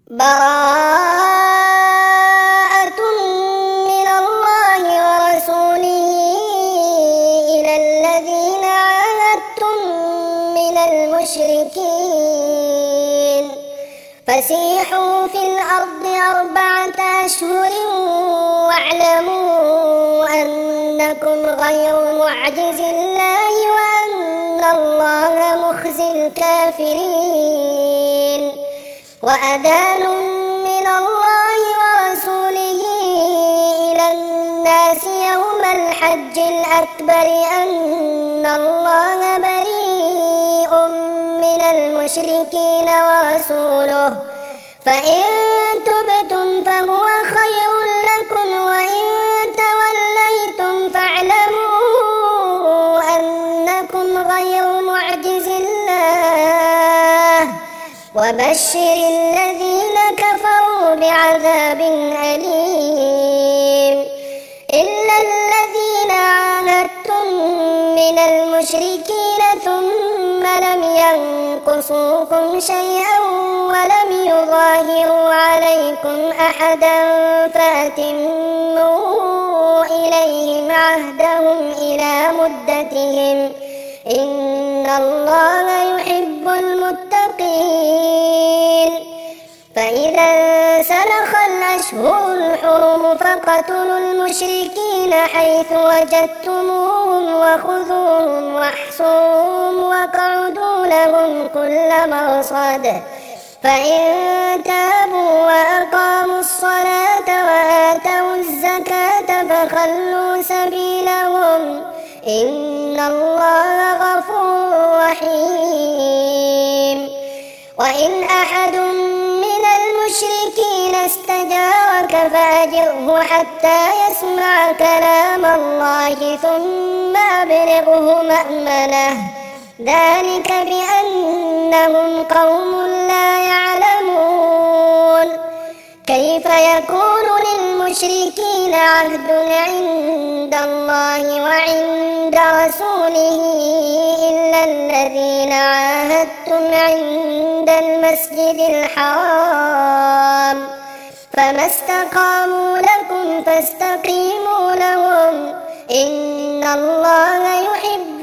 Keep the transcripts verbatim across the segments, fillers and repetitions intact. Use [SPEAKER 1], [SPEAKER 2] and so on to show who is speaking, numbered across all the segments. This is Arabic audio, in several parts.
[SPEAKER 1] براءة من الله ورسوله إلى الذين عاهدتم من المشركين فسيحوا في الأرض أربعة أشهر واعلموا أنكم غير معجز الله وأن الله مخزي الكافرين وأذان من الله ورسوله إلى الناس يوم الحج الأكبر أن الله بريء من المشركين ورسوله فإن تبتم فهو خير لكم وإن توليتم فاعلموا أنكم غير معجز الله وبشر الذين كفروا بعذاب أليم إلا الذين عاهدتم من المشركين ثم لم ينقصوكم شيئا ولم يظاهروا عليكم أحدا فأتموا إليهم عهدهم إلى مدتهم إن الله يحب المتقين فإذا انسلخ الأشهر الحرم فاقتلوا المشركين حيث وجدتموهم وخذوهم واحصروهم واقعدوا لهم كل مرصد فإن تابوا وأقاموا الصلاة وآتوا الزكاة فخلوا سبيلهم إن الله غفور رحيم وإن أحد من المشركين استجارك فأجره حتى يسمع كلام الله ثم أبلغه مأمنه ذلك بأنهم قوم لا يعلمون كيف يكون للمشركين عهد عند الله وعند رسوله إلا الذين عاهدتم عند المسجد الحرام فما استقاموا لكم فاستقيموا لهم إن الله يحب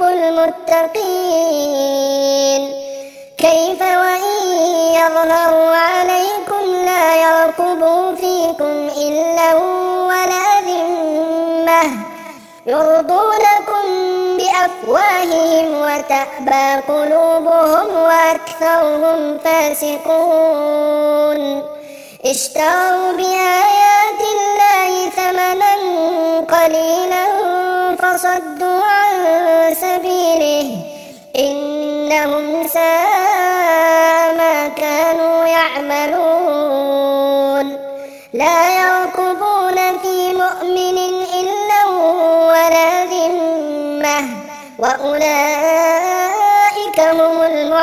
[SPEAKER 1] المتقين كيف وإن يظهروا عليكم لا يرقبوا فيكم إلا ولا ذمة يرضونكم بأفواههم وتأبى قلوبهم وأكثرهم فاسقون اشتروا بآيات الله ثمنا قليلا فصدوا عن سبيله إنهم ساء ما كانوا يعملون لا يرقبون في مؤمن إلا ولا ذمة وأولئك هم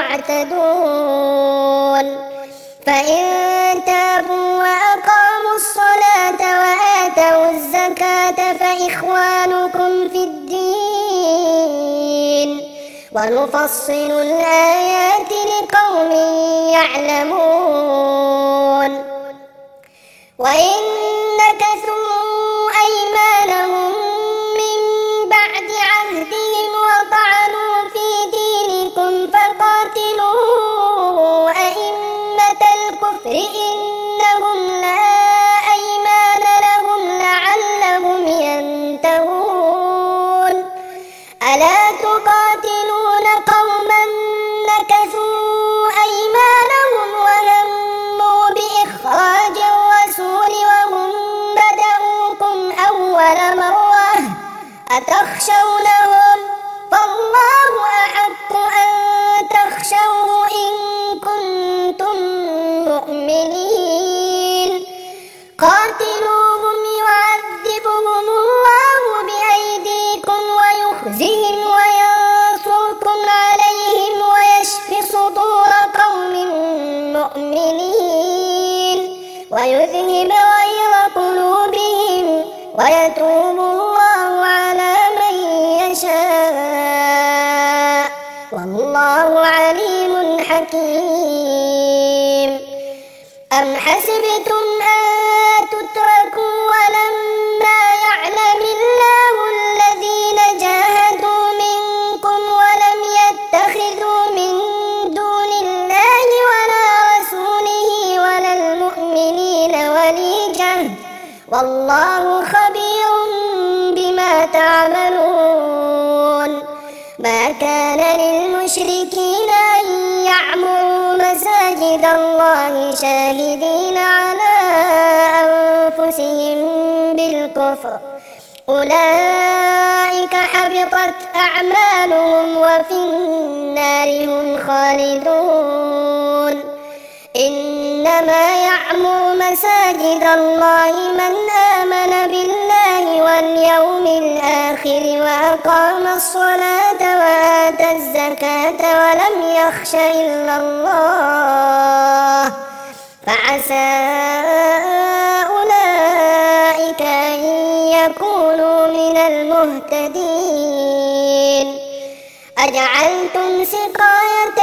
[SPEAKER 1] المعتدون فإن تابوا وأقاموا الصلاة وآتوا الزكاة فإخوانكم في الدين ونفصل الآيات لقوم يعلمون وإن نكثوا أيمانهم من بعد عهدهم وطعنوا في دينكم فقاتلوا أئمة الكفر إنهم لا أيمان لهم لعلهم ينتهون ألا تقاتلون قوما نكثوا أيمانهم وهموا بإخراج الرسول وهم بدأوكم أول مرة أتخشونهم فالله أحق أن تخشوه إن كنتم مؤمنين قاتلوهم يعذبهم الله بأيديكم ويخزهم وينصركم عليهم ويشف صدور قوم مؤمنين ويذهب غير قلوبهم ويتوب الله على من يشاء والله عليم حكيم أم أم حسبتم أن تتركوا ولما يعلم الله الذين جاهدوا منكم ولم يتخذوا من دون الله ولا رسوله ولا المؤمنين وليجة والله خبير بما تعملون. ما كان للمشركين أن يعمروا مساجد الله شاهدين على أنفسهم بالكفر أولئك حبطت أعمالهم وفي النار هم خالدون. إنما يعمر مساجد الله من آمن بالله واليوم الآخر وأقام الصلاة وآتى الزكاة ولم يخش إلا الله فعسى أولئك أن يكونوا من المهتدين. أجعلتم سقاية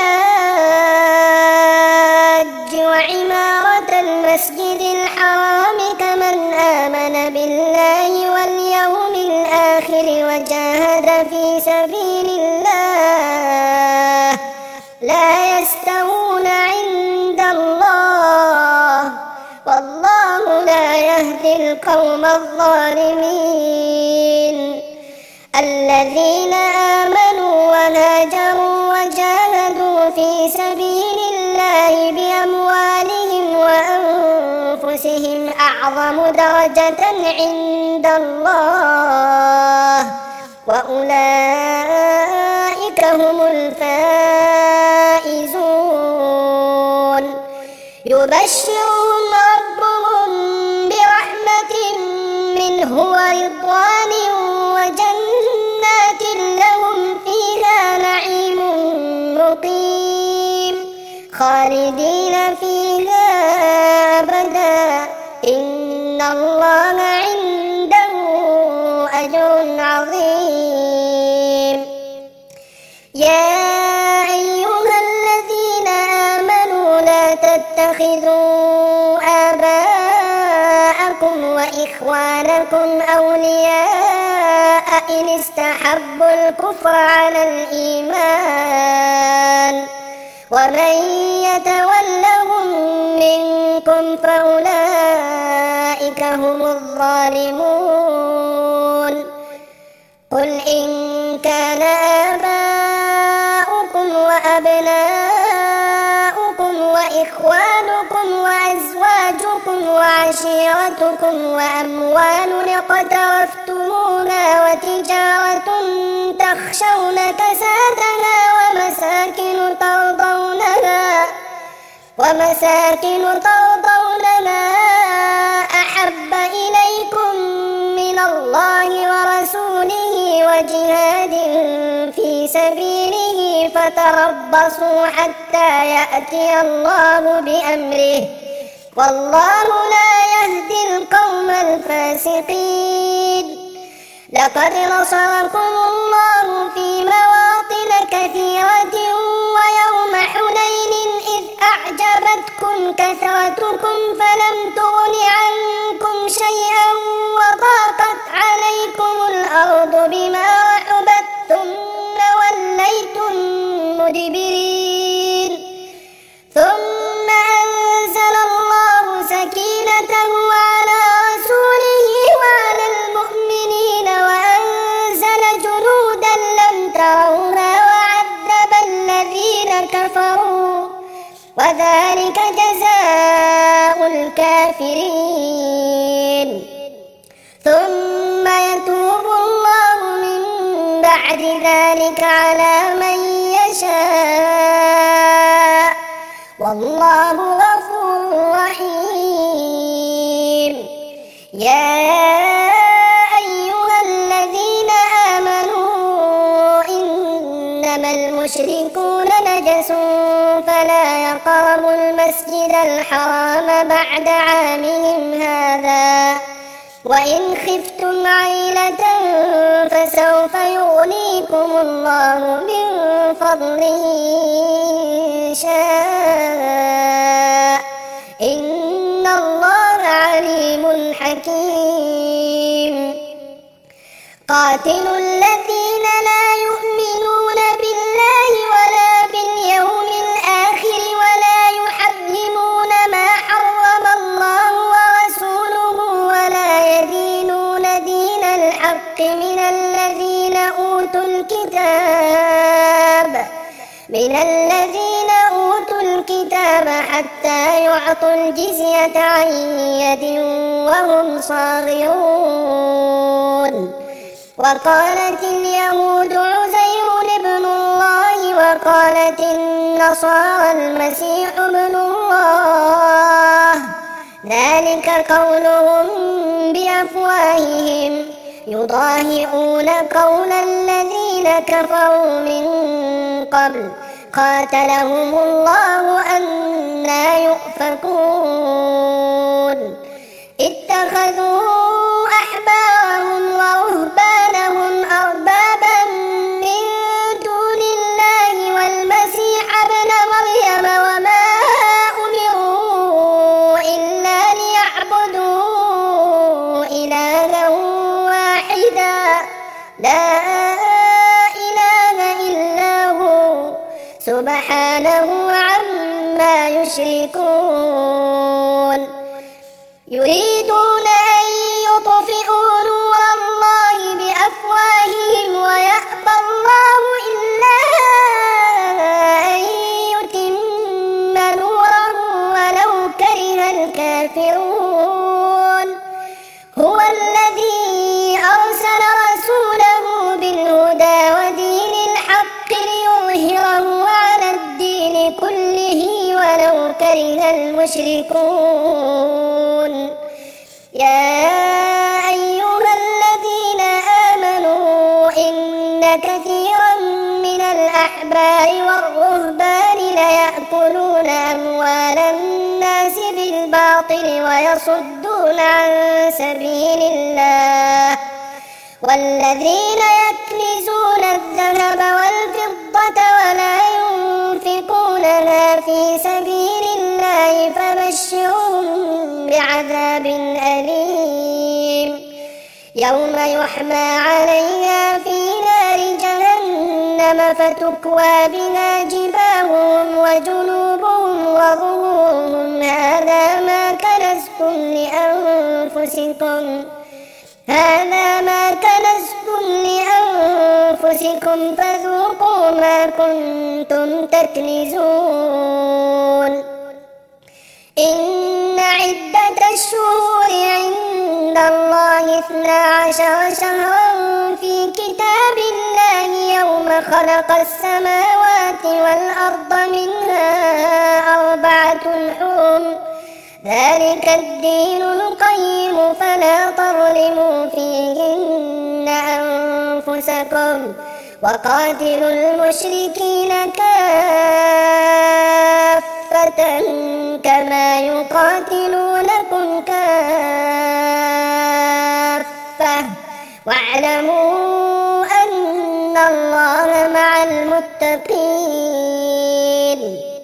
[SPEAKER 1] الحاج وعمارة المسجد الحرام كمن آمن بالله واليوم الآخر وجاهد في سبيل الله لا يستوون عند الله والله لا يهدي القوم الظالمين. الذين آمنوا وهاجروا وجاهدوا في سبيل الله بأموالهم وأنفسهم أعظم درجة عند الله وأولئك هم الفائزون. يبشرهم ربهم برحمة منه ورضوان وجنات لهم فيها نعيم مقيم خالدين فيها أبدا إن الله عنده أجر عظيم. يا أيها الذين آمنوا لا تتخذوا آباءكم وإخوانكم أولياء إن استحبوا الكفر على الإيمان ومن يتولهم منكم فأولئك هم الظالمون. قل إن كان آباؤكم وأبناؤكم وإخوانكم وأزواجكم وعشيرتكم وأموال اقترفتموها وتجارة تخشون كسادها ومساكن ترضونها ومساكن ترضونها أحب إليكم من الله ورسوله وجهاد في سبيله فتربصوا حتى يأتي الله بأمره والله لا يهدي القوم الفاسقين. لقد نصركم الله في مواطن كثيرة ويوم حنين إذ أعجبتكم كثرتكم فلم تغن عنكم شيئا وضاقت عليكم الأرض بما رحبت ثم وليتم مدبرين ثم أنزل الله سكينته على رسوله وعلى المؤمنين وأنزل جنودا لم تروها وعذب الذين كفروا وذلك جزاء الكافرين. ثم يتوب الله من بعد ذلك على من يشاء والله غفور رحيم. يا أيها الذين آمنوا إنما المشركون نجس فلا يقربوا المسجد الحرام بعد عامهم هذا وإن خفتم عيلة فسوف يغنيكم الله من فضله إن شاء إن عليم حكيم. قاتلوا الذين لا يؤمنون بالله ولا باليوم الآخر ولا يحرمون ما حرم الله ورسوله ولا يدينون دين الحق من الذين أوتوا الكتاب من الذين أوتوا الكتاب حتى يعطوا الجزية عن يد وهم صاغرون. وقالت اليهود عزير ابن الله وقالت النصارى المسيح ابن الله، ذلك قولهم بأفواههم يضاهئون قول الذين كفروا من قبل قاتلهم الله أنى يؤفكون. اتخذوا أحبارهم ورهبانهم أربابا من دون الله والمسيح ابن مريم وما أمروا إلا ليعبدوا إلها واحدا لا إله إلا هو سبحانه عما يشركون. يريدون أن يطفئوا نور الله بأفواههم ويأبى الله إلا أن يتم نوره ولو كره الكافرون. هو الذي أرسل رسوله بالهدى ودين الحق ليظهره على الدين كله ولو كره المشركون. يا أيها الذين آمنوا إن كثيرا من الأحبار والرهبان ليأكلون أموال الناس بالباطل ويصدون عن سبيل الله، والذين يكنزون الذهب والفضة ولا ينفقونها في سبيل الله فبشرهم بعذاب أليم يوم يحمى عليها في نار جهنم فتكوى بها جباههم وجنوبهم وظهورهم هذا ما كنزتم لأنفسكم هذا ما كنزتم لأنفسكم فذوقوا ما كنتم تكنزون. إن عدة الشهور عند الله اثنا عشر شهرا في كتاب الله يوم خلق السماوات والأرض منها أربعة حرم ذلك الدين القيم فلا تظلموا فيهن أنفسكم وقاتلوا المشركين كافة كما يقاتلونكم كافة واعلموا أن الله مع المتقين.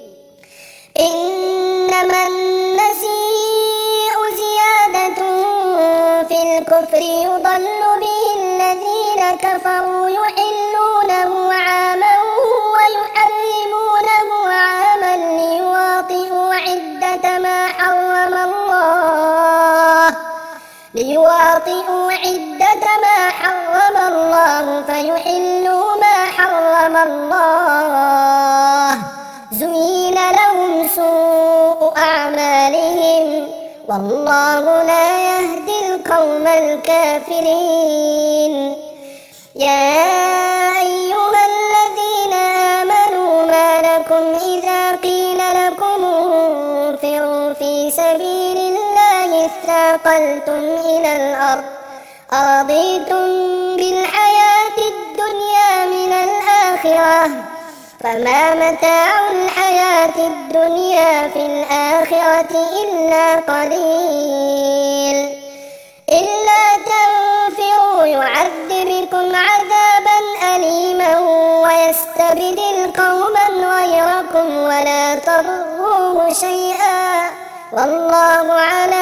[SPEAKER 1] إنما النسيء زيادة في الكفر يضل به الذين كفروا يحلونه عاما ويحرمونه عاما ليواطئوا عدة ما حرم الله ليواطئوا عدة ما حرم الله فيحلوا ما حرم الله. زين لهم سوء أعمالهم والله لا يهدي القوم الكافرين. يا أيها الذين آمنوا ما لكم إذا قيل لكم انفروا في سبيل الله اثاقلتم إلى الأرض أرضيتم بالحياة الدنيا من الآخرة فما متاع الحياة الدنيا في الآخرة إلا قليل. إلا تنفروا يعذبكم عذابا أليما ويستبدل قوما غيركم ولا تضروه شيئا والله على كل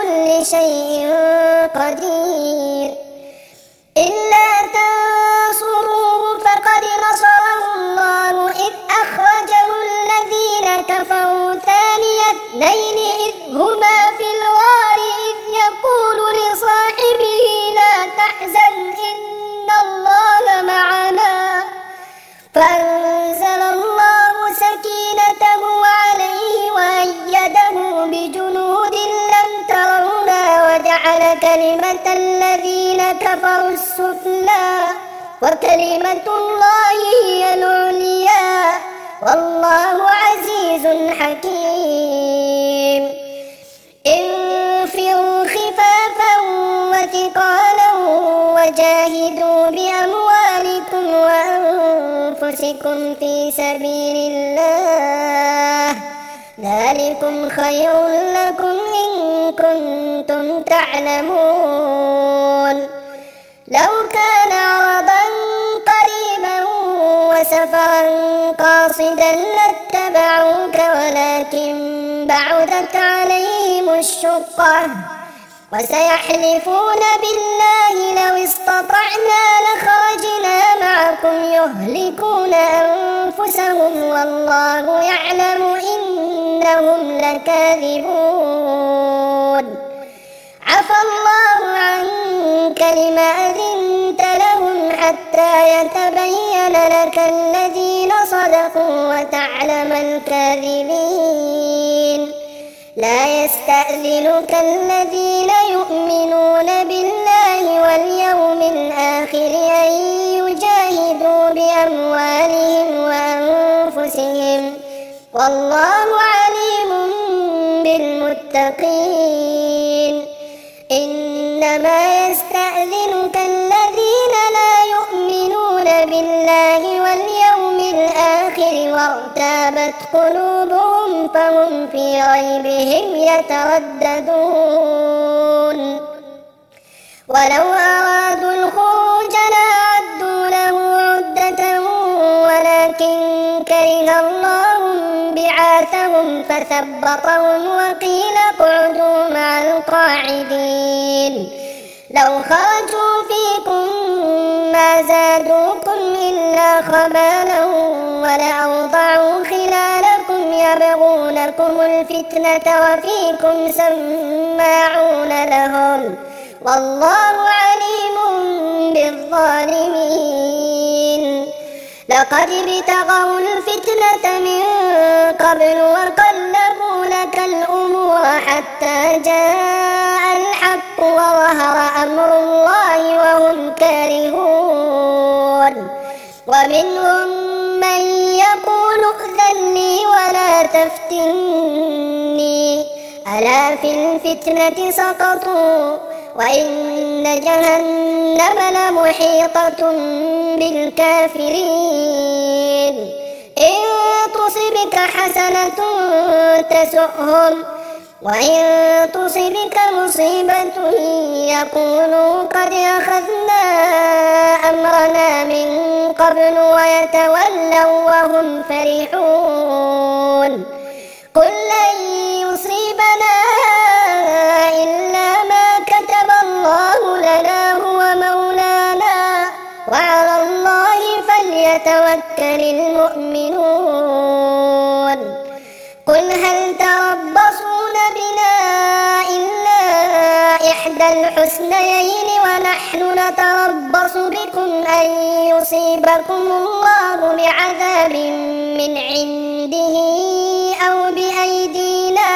[SPEAKER 1] كل شيء قدير. إلا تنصروه فقد نصره الله إذ أخرجه الذين كفروا ثاني اثنين إذ هما في الغار إذ يقول لصاحبه لا تحزن إن الله معنا، فأنزل الله سكينته عليه وأيده بجنود لم تروها وجعل كلمة الذين كفروا السفلى وكلمة الله هي العليا والله عزيز حكيم. انفروا خفافا وثقالا وجاهدوا بأموالكم وأنفسكم في سبيل الله ذلكم خير لكم إن كنتم تعلمون. لو كان عرضا قريبا وسفرا قاصدا لاتبعوك ولكن بعدت عليهم الشقة وسيحلفون بالله لو استطعنا لخرجنا معكم يهلكون أنفسهم والله يعلم إنهم لكاذبون. عفى الله عنك لما أذنت لهم حتى يتبين لك الذين صدقوا وتعلم الكاذبين. لا يستأذنك الذين يؤمنون بالله واليوم الآخر أن يجاهدوا بأموالهم وأنفسهم والله عليم بالمتقين. إنما يستأذنك الذين لا يؤمنون بالله واليوم الآخر وارتابت قلوبهم فهم في ريبهم يترددون. ولو أرادوا الخروج لأعدوا له عدة ولكن كره الله بعاثهم فثبطهم وقيل اقعدوا مع القاعدين. لو خرجوا فيكم ما زادوكم إلا خبالا ولأوضعوا خلالكم يبغونكم الفتنة وفيكم سماعون لهم والله عليم بالظالمين. لقد ابتغوا الفتنة من قبل وقلبوا لك الأمور حتى جاء الحق وظهر أمر الله وهم كارهون. ومنهم من يقول ائذن لي ولا تفتني ألا في الفتنة سقطوا وإن جهنم لمحيطة بالكافرين. إن تصبك حسنة تسؤهم وإن تصبك مصيبة يقولوا قد أخذنا أمرنا من قبل ويتولوا وهم فرحون. قل لن يصيبنا إلا ما كتب الله لنا هو مولانا وعلى الله فليتوكل المؤمنون. قل هل تربصون بنا إلا إحدى الحسنيين ونحن نتربص بكم أن يصيبكم الله بعذاب من عنده أو بأيدينا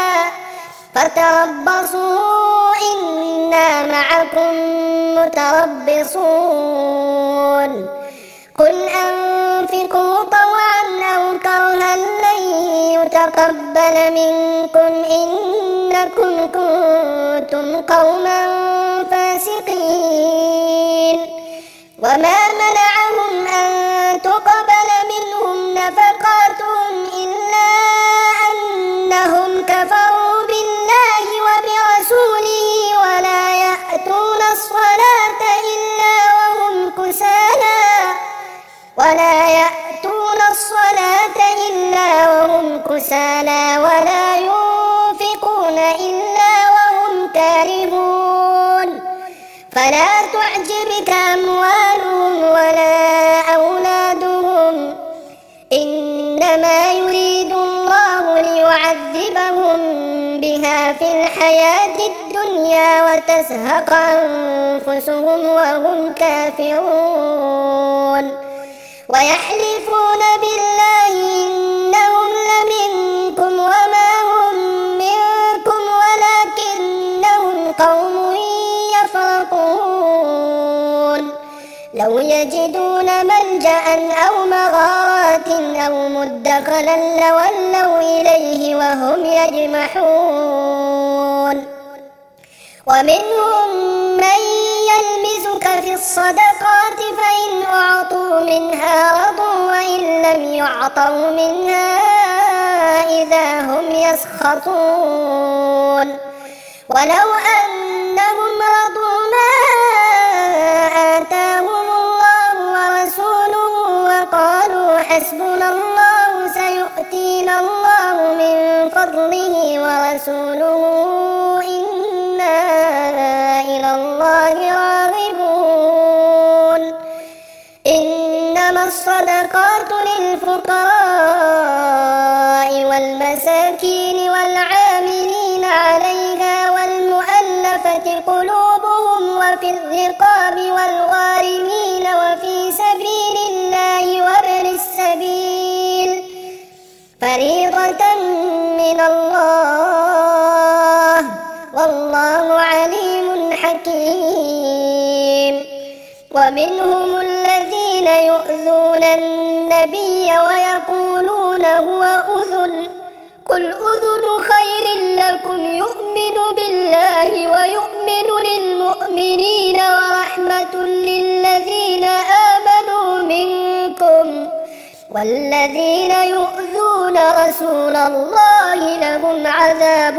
[SPEAKER 1] فتربصوا إنا معكم متربصون. قل أنفقوا طوعا أو كرها لن يتقبل منكم إنكم كنتم قوما فاسقين. وما منعهم أن تقبل منهم نفقاتهم إلا أنهم كفروا بالله وبرسوله ولا يأتون الصلاة إلا وهم كسالى ولا يأتون الصلاة إلا وهم كسالى ولا ينفقون إلا وهم كارهون فلا تعجبك أموالهم ولا أولادهم إنما يريد الله ليعذبهم بها في الحياة الدنيا وتزهق أنفسهم وهم كافرون ويحلفون بالله إنهم لمنكم وما هم منكم ولكنهم قوم يفرقون لو يجدون ملجأ أو مغارات أو مدخلا لولوا إليه وهم يجمحون ومنهم من يلمزك في الصدقات فإن أعطوا منها رضوا وإن لم يعطوا منها إذا هم يسخطون ولو أنهم رضوا ما آتاهم الله ورسوله وقالوا حسبنا الله سيؤتينا الله من فضله ورسوله إنا إلى الله راغبون إنما الصدقات للفقراء والمساكين والعاملين عليها والمؤلفة قلوبهم وفي الرقاب والغارمين وفي سبيل الله وابن السبيل فريضة من الله والله عليم حكيم ومنهم الذين يؤذون النبي ويقولون هو أذن قل أذن خير لكم يؤمن بالله ويؤمن للمؤمنين ورحمة للذين آمنوا منكم والذين يؤذون رسول الله لهم عذاب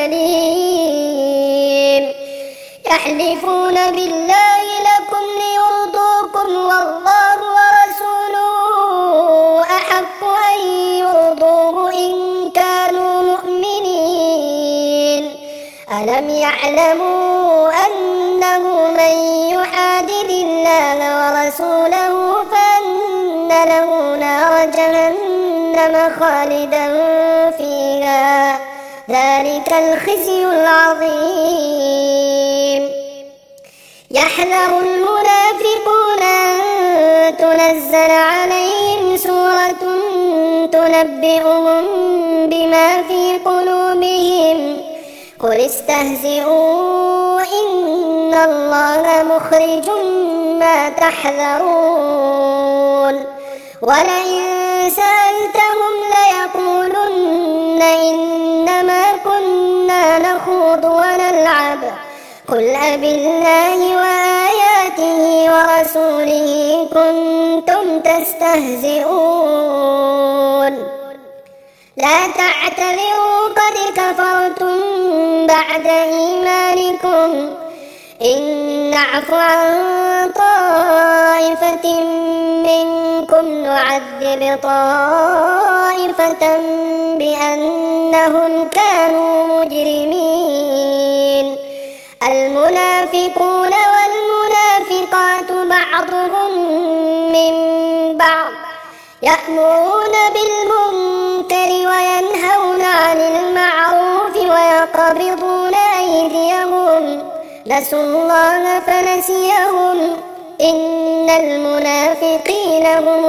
[SPEAKER 1] أليم يحلفون بالله لكم ليرضوكم والله ورسوله أحق أن يرضوه إن كانوا مؤمنين ألم يعلموا أنه من يحادد الله ورسوله فأن له نار جهنم خالدا فيها ذلك الخزي العظيم يحذر المنافقون أن تنزل عليهم سورة تنبئهم بما في قلوبهم قل استهزئوا إن الله مخرج ما تحذرون ولئن سألتهم ليقولن إنما كنا نخوض ونلعب قل أبالله وآياته ورسوله كنتم تستهزئون لا تعتذروا قد كفرتم بعد إيمانكم إن نعف عن طائفة منكم نعذب طائفة بأنهم كانوا مجرمين المنافقون والمنافقات بعضهم من بعض يأمرون بالمنكر وينهون عن المعروف ويقبضون أيديهم نسوا الله فنسيهم إن المنافقين هم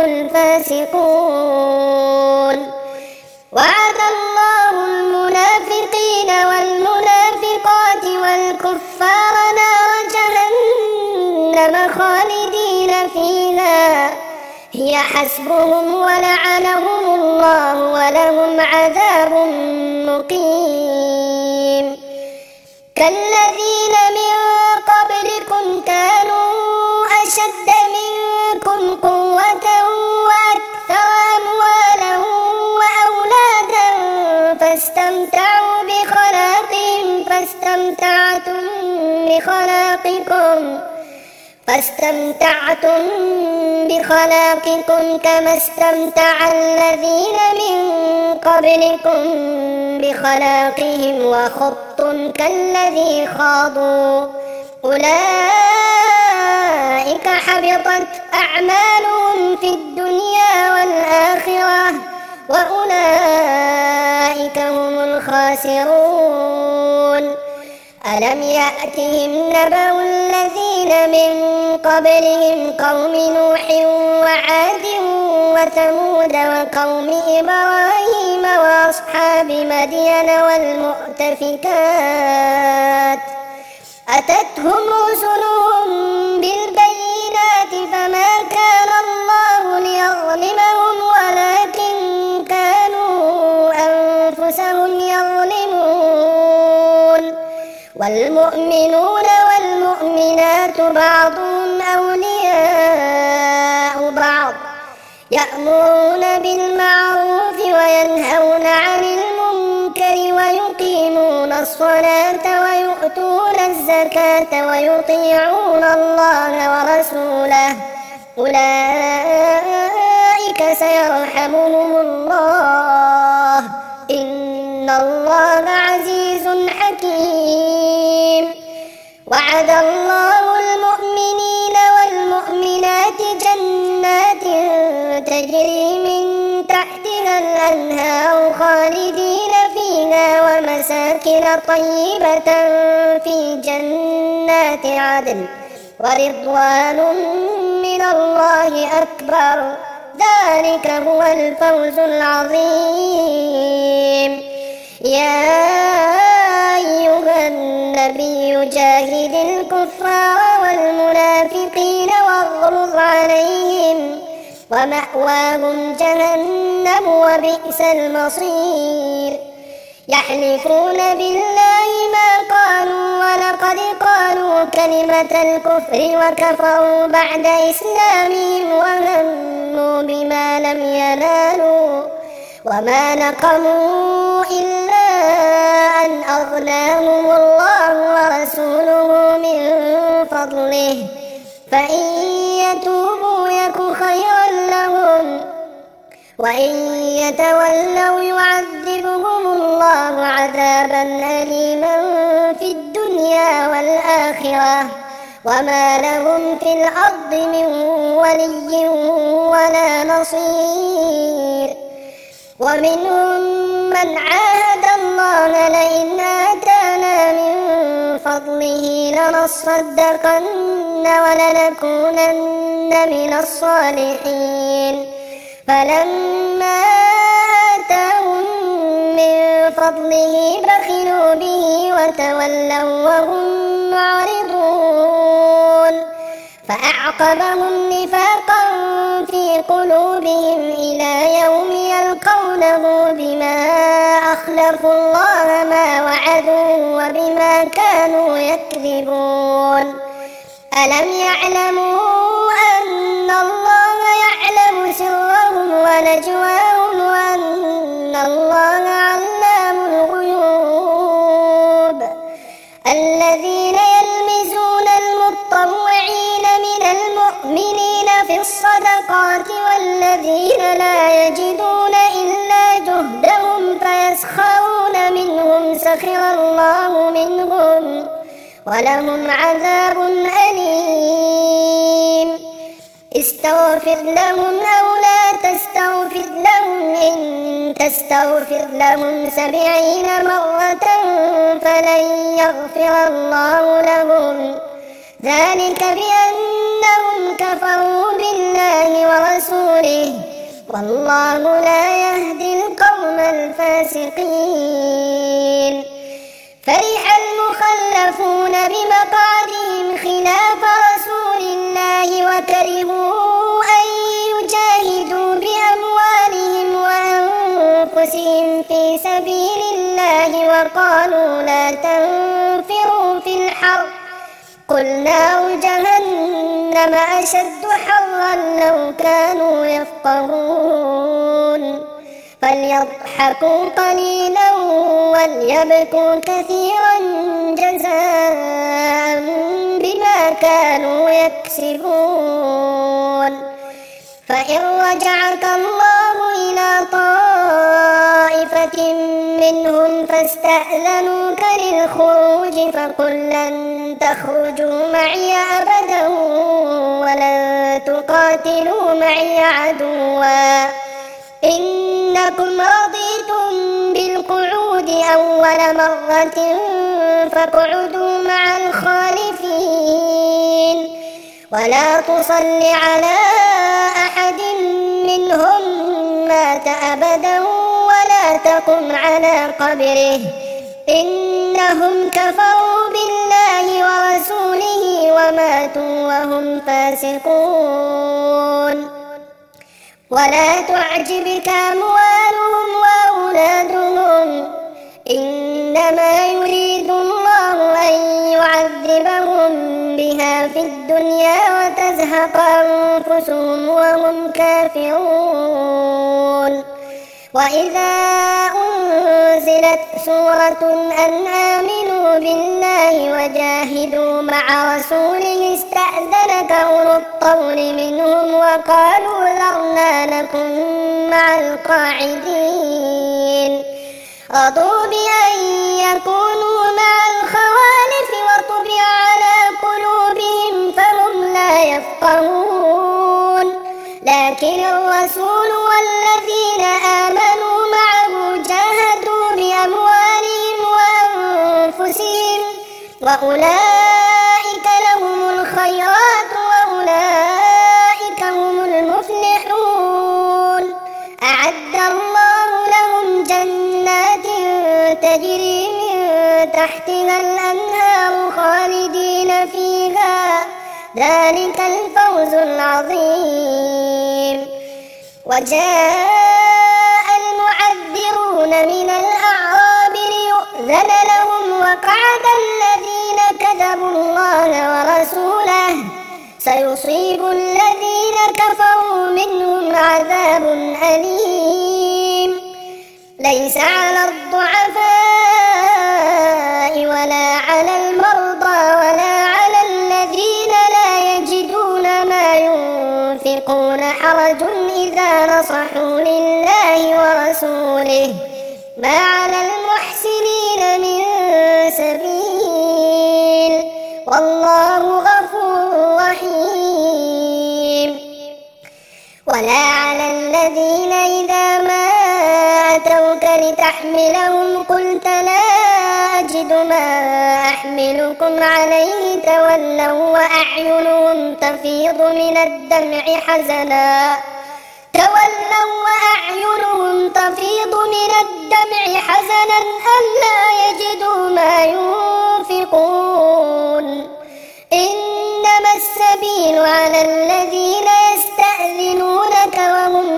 [SPEAKER 1] الفاسقون وعد الله المنافقين والمنافقات والكفار نار جهنم خالدين فيها هي حسبهم ولعنهم الله ولهم عذاب مقيم كالذين من قبلكم كانوا أشد منكم قوة وأكثر أموالا وأولادا فاستمتعوا بخلاقهم فاستمتعتم بخلاقكم فاستمتعتم بخلاقكم كما استمتع الذين من قبلكم بخلاقهم وخضتم كالذي خاضوا أولئك حبطت أعمالهم في الدنيا والآخرة وأولئك هم الخاسرون. ألم يأتهم نبأ الذين من قبلهم قوم نوح وعاد وثمود وقوم إبراهيم وأصحاب مدين والمؤتفكات أتتهم رسلهم بالبينات فما كان الله ليظلمهم ولكن كانوا أنفسهم يظلمون. والمؤمنون والمؤمنات بعضهم أولياء بعض يأمرون بالمعروف وينهون عن المنكر ويقيمون الصلاة ويؤتون الزكاة ويطيعون الله ورسوله أولئك سيرحمهم الله إن الله عزيز حكيم. وعد الله المؤمنين والمؤمنات جنات تجري من تحتها الأنهار خالدين فيها ومساكن طيبة في جنات عدن ورضوان من الله أكبر ذلك هو الفوز العظيم. يا أيها النبي جاهد الكفار والمنافقين واغلظ عليهم ومأواهم جهنم وبئس المصير. يحلفون بالله ما قالوا ولقد قالوا كلمة الكفر وكفروا بعد إسلامهم وهموا بما لم ينالوا وما نقموا إلا أن أغناهم الله ورسوله من فضله فإن يتوبوا يك خيرا لهم وإن يتولوا يعذبهم الله عذابا أليما في الدنيا والآخرة وما لهم في الأرض من ولي ولا نصير. ومنهم من عاهد الله لئن آتانا من فضله لنصدقن ولنكونن من الصالحين فلما آتاهم من فضله بخلوا به وتولوا وهم معرضون فأعقبهم نفاقا في قلوبهم إلى يوم يلقونه بما أخلفوا الله ما وعدوا وبما كانوا يكذبون. ألم يعلموا أن الله يعلم سرهم ونجواهم وأن الله علام الغيوب. الذين يلمزون المتطوعين من المؤمنين في الصدقات والذين لا يجدون إلا جهدهم فيسخرون منهم سخر الله منهم ولهم عذاب أليم. استغفر لهم أو لا تستغفر لهم إن تستغفر لهم سبعين مرة فلن يغفر الله لهم ذلك بأنهم كفروا بالله ورسوله والله لا يهدي القوم الفاسقين. فرح المخلفون بمقعدهم خلاف رسول الله وكرهوا أن يجاهدوا بأموالهم وأنفسهم في سبيل الله وقالوا لا تنفروا في الحر قل نار جهنم أشد حرا لو كانوا يفقهون. فليضحكوا قليلا وليبكوا كثيرا جزاء بما كانوا يكسبون. فإن رجعك الله إلى طائفة منهم فاستأذنوك للخروج فقل لن تخرجوا معي أبدا ولن تقاتلوا معي عدوا إنكم رضيتم بالقعود أول مرة فاقعدوا مع الخالفين ولا تصل على أحد منهم مات أبدا ولا تقم على قبره إنهم كفروا بالله ورسوله وماتوا وهم فاسقون ولا تعجبك أموالهم وأولادهم إنما يريد الله أن يعذبهم بها في الدنيا وتزهق أنفسهم وهم كافرون وإذا أنزلت سورة أن آمنوا بالله وجاهدوا مع رسوله استأذنك أولو الطول منهم وقالوا ذرنا نكن مع القاعدين رضوا بأن يكونوا مع الخوالف وطبع على قلوبهم فهم لا يفقهون لكن الرسول والذين آمنوا معه جاهدوا بأموالهم وأنفسهم وأولئك لهم الخيرات وأولئك هم المفلحون أعد الله لهم جنات تجري من تحتها الأنهار خالدين فيها ذلك الفوز العظيم وجاء المعذرون من الأعراب ليؤذن لهم وقعد الذين كذبوا الله ورسوله سيصيب الذين كفروا منهم عذاب أليم ليس على الضعفاء ولا على المرضى ولا على الذين لا يجدون ما ينفقون حرج إذا نصحوا لله ورسوله ما على المحسنين من سبيل والله غفور رحيم ولا على الذين إذا ما أتوك لتحملهم قلت لا أجد ما أحملكم عليه تولوا وأعينهم تفيض من الدمع حزنا تولوا وأعينهم تفيض من الدمع حزنا ألا يجدوا ما ينفقون إنما السبيل على الذين يستأذنونك وهم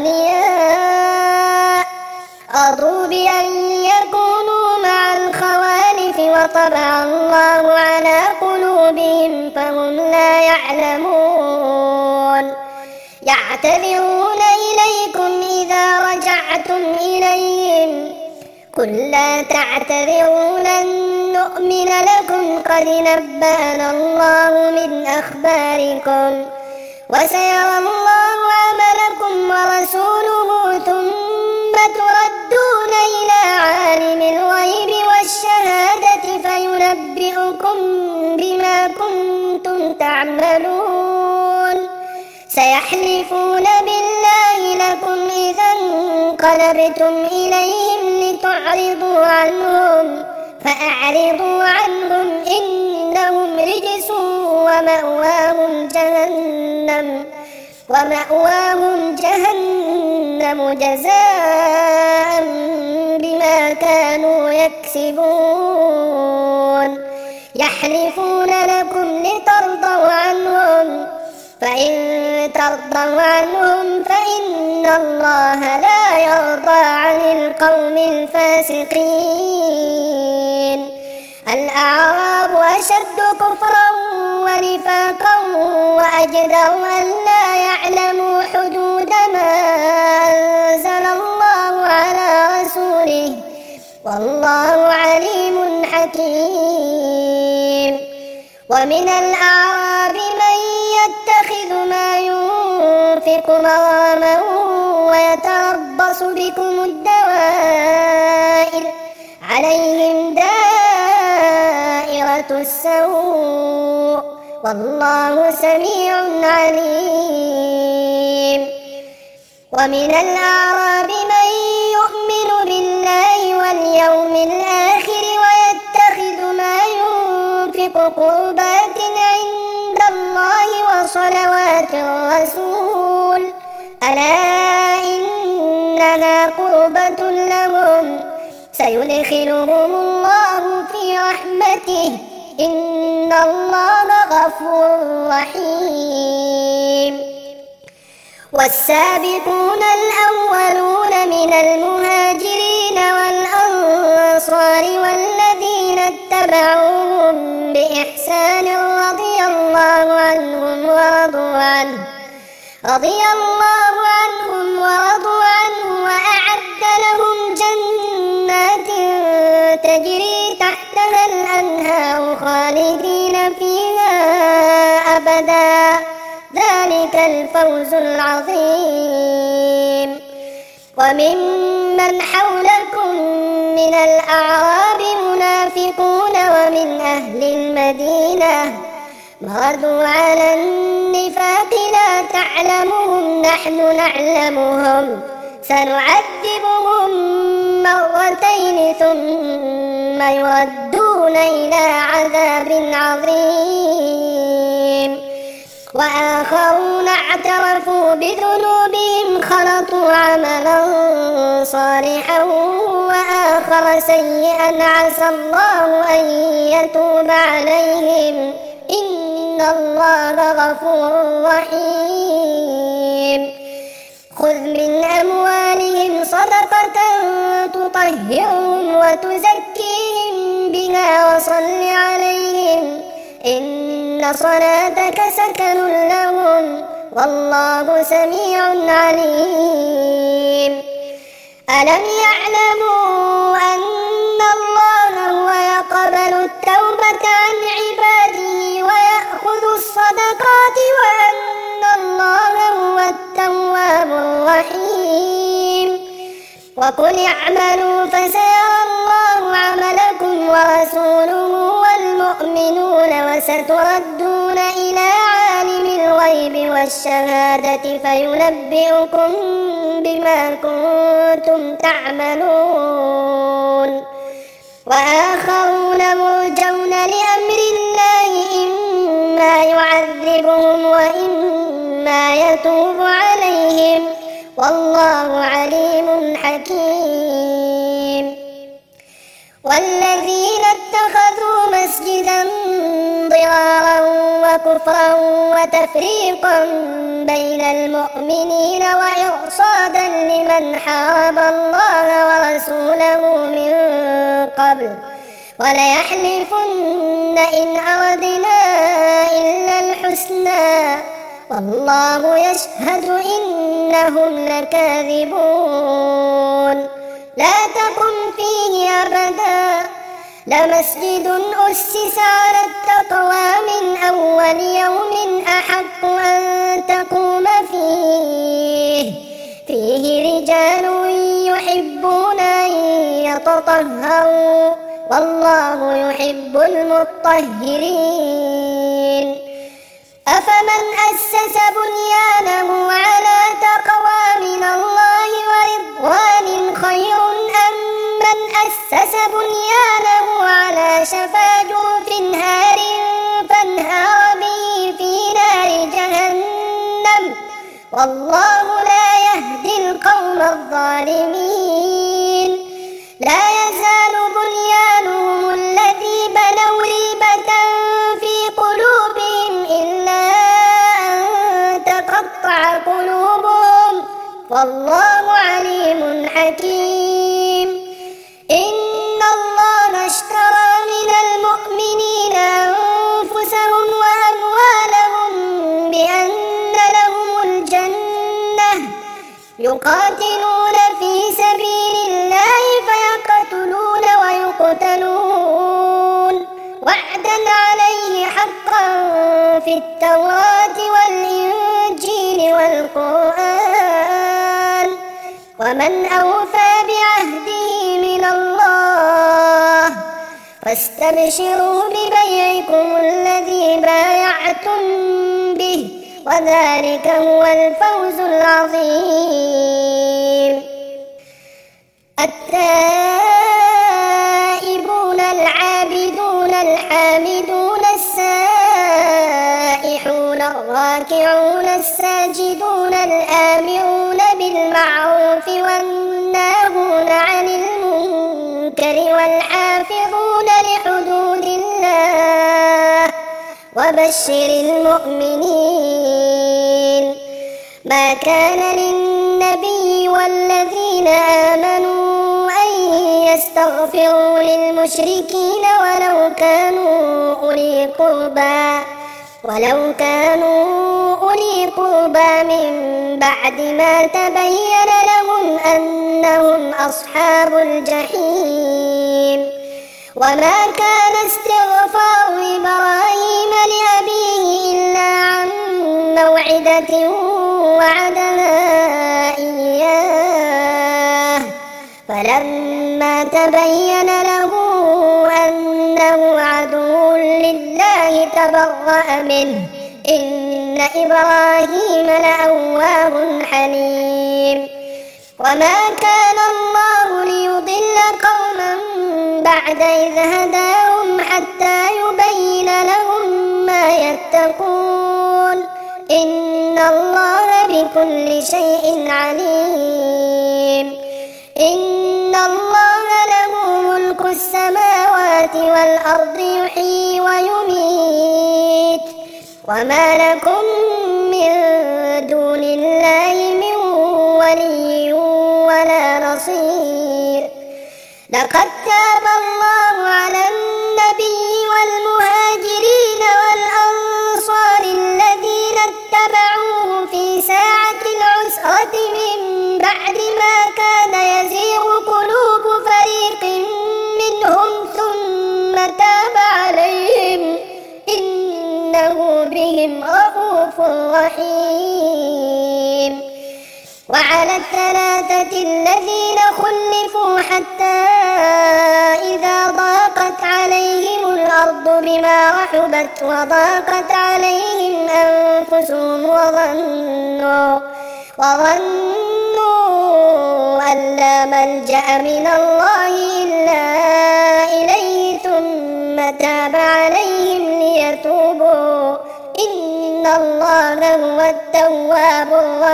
[SPEAKER 1] أغنياء رضوا بأن يكونوا مع الخوالف وطبع الله على قلوبهم فهم لا يعلمون يعتذرون إليكم إذا رجعتم إليهم قل لا تعتذروا لن نؤمن لكم قد نبأنا الله من أخباركم وسيرى الله عملكم ورسوله ثم تردون إلى عالم الغيب والشهادة فينبئكم بما كنتم تعملون سيحلفون بالله لكم إذا انقلبتم إليهم لتعرضوا عنهم فأعرضوا عنهم إنهم رجس ومأواهم جهنم ومأواهم جهنم جزاء بما كانوا يكسبون يحلفون لكم لترضوا عنهم فإن ترضوا عنهم فإن الله لا يرضى عن القوم الفاسقين الأعراب أشد كفرا ونفاقا وأجدر أن لا يعلموا حدود ما أنزل الله على رسوله والله عليم حكيم ومن الأعراب من يتخذ ما ينفق مغاما ويتربص بكم الدوائر عليهم دائرة السوء والله سميع عليم. ومن الأعراب من يؤمن بالله واليوم الآخر ويتخذ ما ينفق قربات عند الله وصلوات الرسول ألا إنها قربة لهم سيدخلهم الله في رحمته إن الله غفور رحيم. والسابقون الأولون من المهاجرين والأنصار والذين اتبعوهم بإحسان رضي الله عنهم ورضوا عنه رضي الله عنهم ورضوا عنه وأعد لهم جنات تجري تحتها الأنهار خالدين فيها أبدا ذلك الفوز العظيم. وممن حولكم من الأعراب منافقون ومن أهل المدينة مردوا على النفاق لا تعلمهم نحن نعلمهم سنعذبهم مرتين ثم يردون إلى عذاب عظيم. وآخرون اعترفوا بذنوبهم خلطوا عملا صالحا وآخر سيئا عسى الله أن يتوب عليهم إن الله غفور رحيم. خذ من أموالهم صدقة تطهرهم وتزكيهم بها وصل عليهم إن صلاتك سكن لهم والله سميع عليم. ألم يعلموا أن الله هو يقبل التوبة عن عباده ويأخذ الصدقات وأن الله هو التواب الرحيم. وقل اعملوا فسيرى الله عملكم ورسوله والمؤمنون وستردون إلى عالم الغيب والشهادة فينبئكم بما كنتم تعملون. وآخرون مرجون لأمر الله إما يعذبهم وإما يتوب عليهم والله عليم حكيم. والذين اتخذوا مسجدا ضرارا وكفرا وتفريقا بين المؤمنين وإرصادا لمن حارب الله ورسوله من قبل وليحلفن إن أردنا إلا الحسنى والله يشهد إنهم لكاذبون. لا تقم فيه أبدا لمسجد أسس على التقوى من أول يوم أحق أن تقوم فيه فيه رجال يحبون أن يتطهروا والله يحب المطهرين. أفمن أسس بنيانه على تقوى من الله ورضوان خير أم من أسس بنيانه على شفا جرف هار فانهار به في نار جهنم والله لا يهدي القوم الظالمين. لا يزال بنيانهم الذي بنوا ريبة في قلوبهم إلا أن تقطع قلوبهم والله عليم حكيم. إن الله اشترى من المؤمنين أنفسهم وأموالهم بأن لهم الجنة يقاتلون في سبيل الله فيقتلون ويقتلون وعدا عليه حقا في التوراة والإنجيل والقرآن ومن أوفى بعهده من الله واستبشروا ببيعكم الذي بايعتم به وذلك هو الفوز العظيم. التائبون العابدون الحامدون السائحون الراكعون الساجدون الآمرون بالمعروف والناهون عن المنكر والحافظون لحدود الله وبشر المؤمنين. ما كان للنبي والذين آمنوا أن يستغفروا للمشركين ولو كانوا أولي قربى ولو كانوا أولي قربى من بعد ما تبين لهم أنهم أصحاب الجحيم. وما كان استغفار إبراهيم لأبيه إلا عن موعدة وعدها إياه فلما تبين له أنه عدو لله تبرأ منه إن إبراهيم لأواه حليم. وما كان الله ليضل قوما بعد إذ هداهم حتى يبين لهم ما يتقون إن الله بكل شيء عليم. إن الله له ملك السماوات والأرض يحيي ويميت وما لكم من دون الله من ولي ولا نصير. لقد تاب الله على النبي والمهاجرين والأنصار الذين اتبعوه في ساعة العسرة من بعد ما كان يزيغ قلوب فريق منهم ثم تاب عليهم إنه بهم رءوف رحيم. وعلى الثلاثة الذين خلفوا حتى إذا ضاقت عليهم الأرض بما رحبت وضاقت عليهم أنفسهم وظنوا وظنوا أن لا ملجأ من الله إلا إليه ثم تاب عليهم ليتوبوا إن الله هو التواب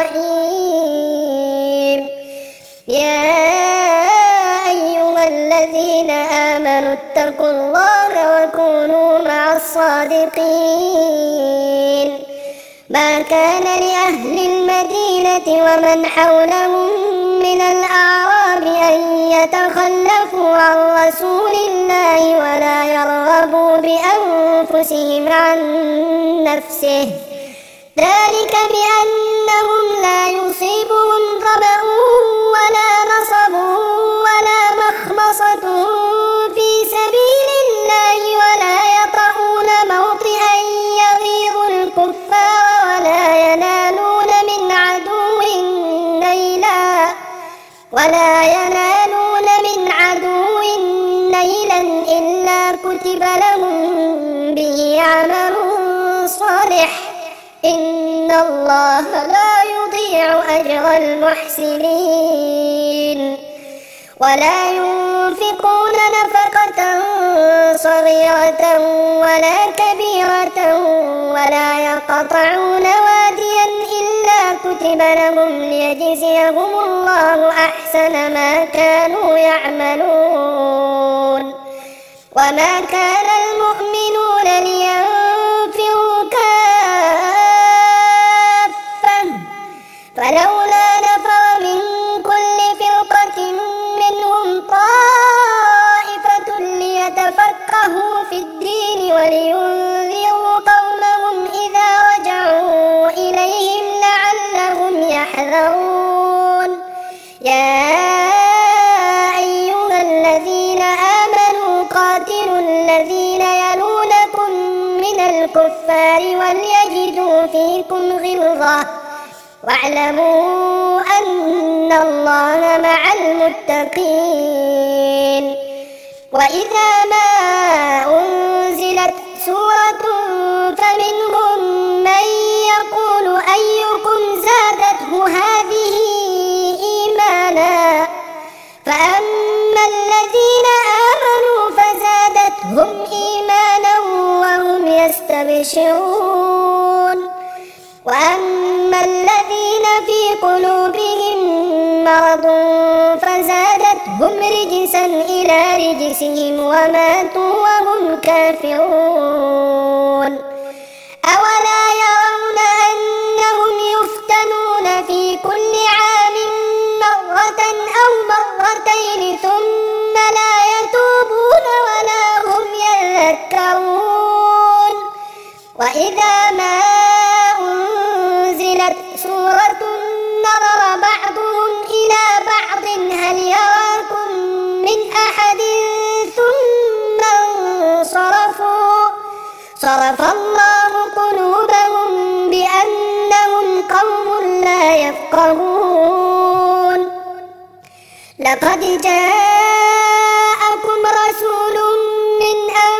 [SPEAKER 1] الرحيم. يا أيها الذين آمنوا اتقوا الله وكونوا مع الصادقين. ما كان لأهل المدينة ومن حولهم من الأعراب أن يتخلفوا عن رسول الله ولا يرغبوا بأنفسهم عن نفسه ذلك بأنهم لا يصيبهم ظمأ ولا نصب ولا مخمصة في سبيل الله ولا يطؤون موطئا يغيظ الكفار ولا ينالون من عدو نيلا ولا ينالون من عدو نيلا إلا كتب لهم به عمل صالح إن الله لا يضيع أجر المحسنين. ولا ينفقون نفقة صغيرة ولا كبيرة ولا يقطعون واديا إلا كتب لهم ليجزيهم الله أحسن ما كانوا يعملون. وما كان المؤمنون لينفروا كافة فلولا نفر من كل فرقة منهم طائفة ليتفقهوا في الدين ولينذروا قومهم إذا رجعوا إليهم لعلهم يحذرون. يا أيها الذين آمنوا قاتلوا الذين يلونكم من الكفار وليجدوا فيكم غلظة واعلموا أن الله مع المتقين. وإذا ما أنزلت سورة فمنهم من يقول أيكم زادته هذه إيمانا فأما الذين آمنوا فزادتهم إيمانا وهم يستبشرون وأما الذين في قلوبهم مرض فزادتهم رجسا إلى رجسهم وماتوا وهم كافرون أولا يرون أنهم يفتنون في كل عام مرة أو مرتين ثم لا يتوبون ولا هم يذكرون وإذا ما أنزلت سورة نظر بعضهم إلى بعض هل يراكم من أحد ثم انصرفوا صرف الله قلوبهم بأنهم قوم لا يفقهون لقد جاءكم رسول من أنفسكم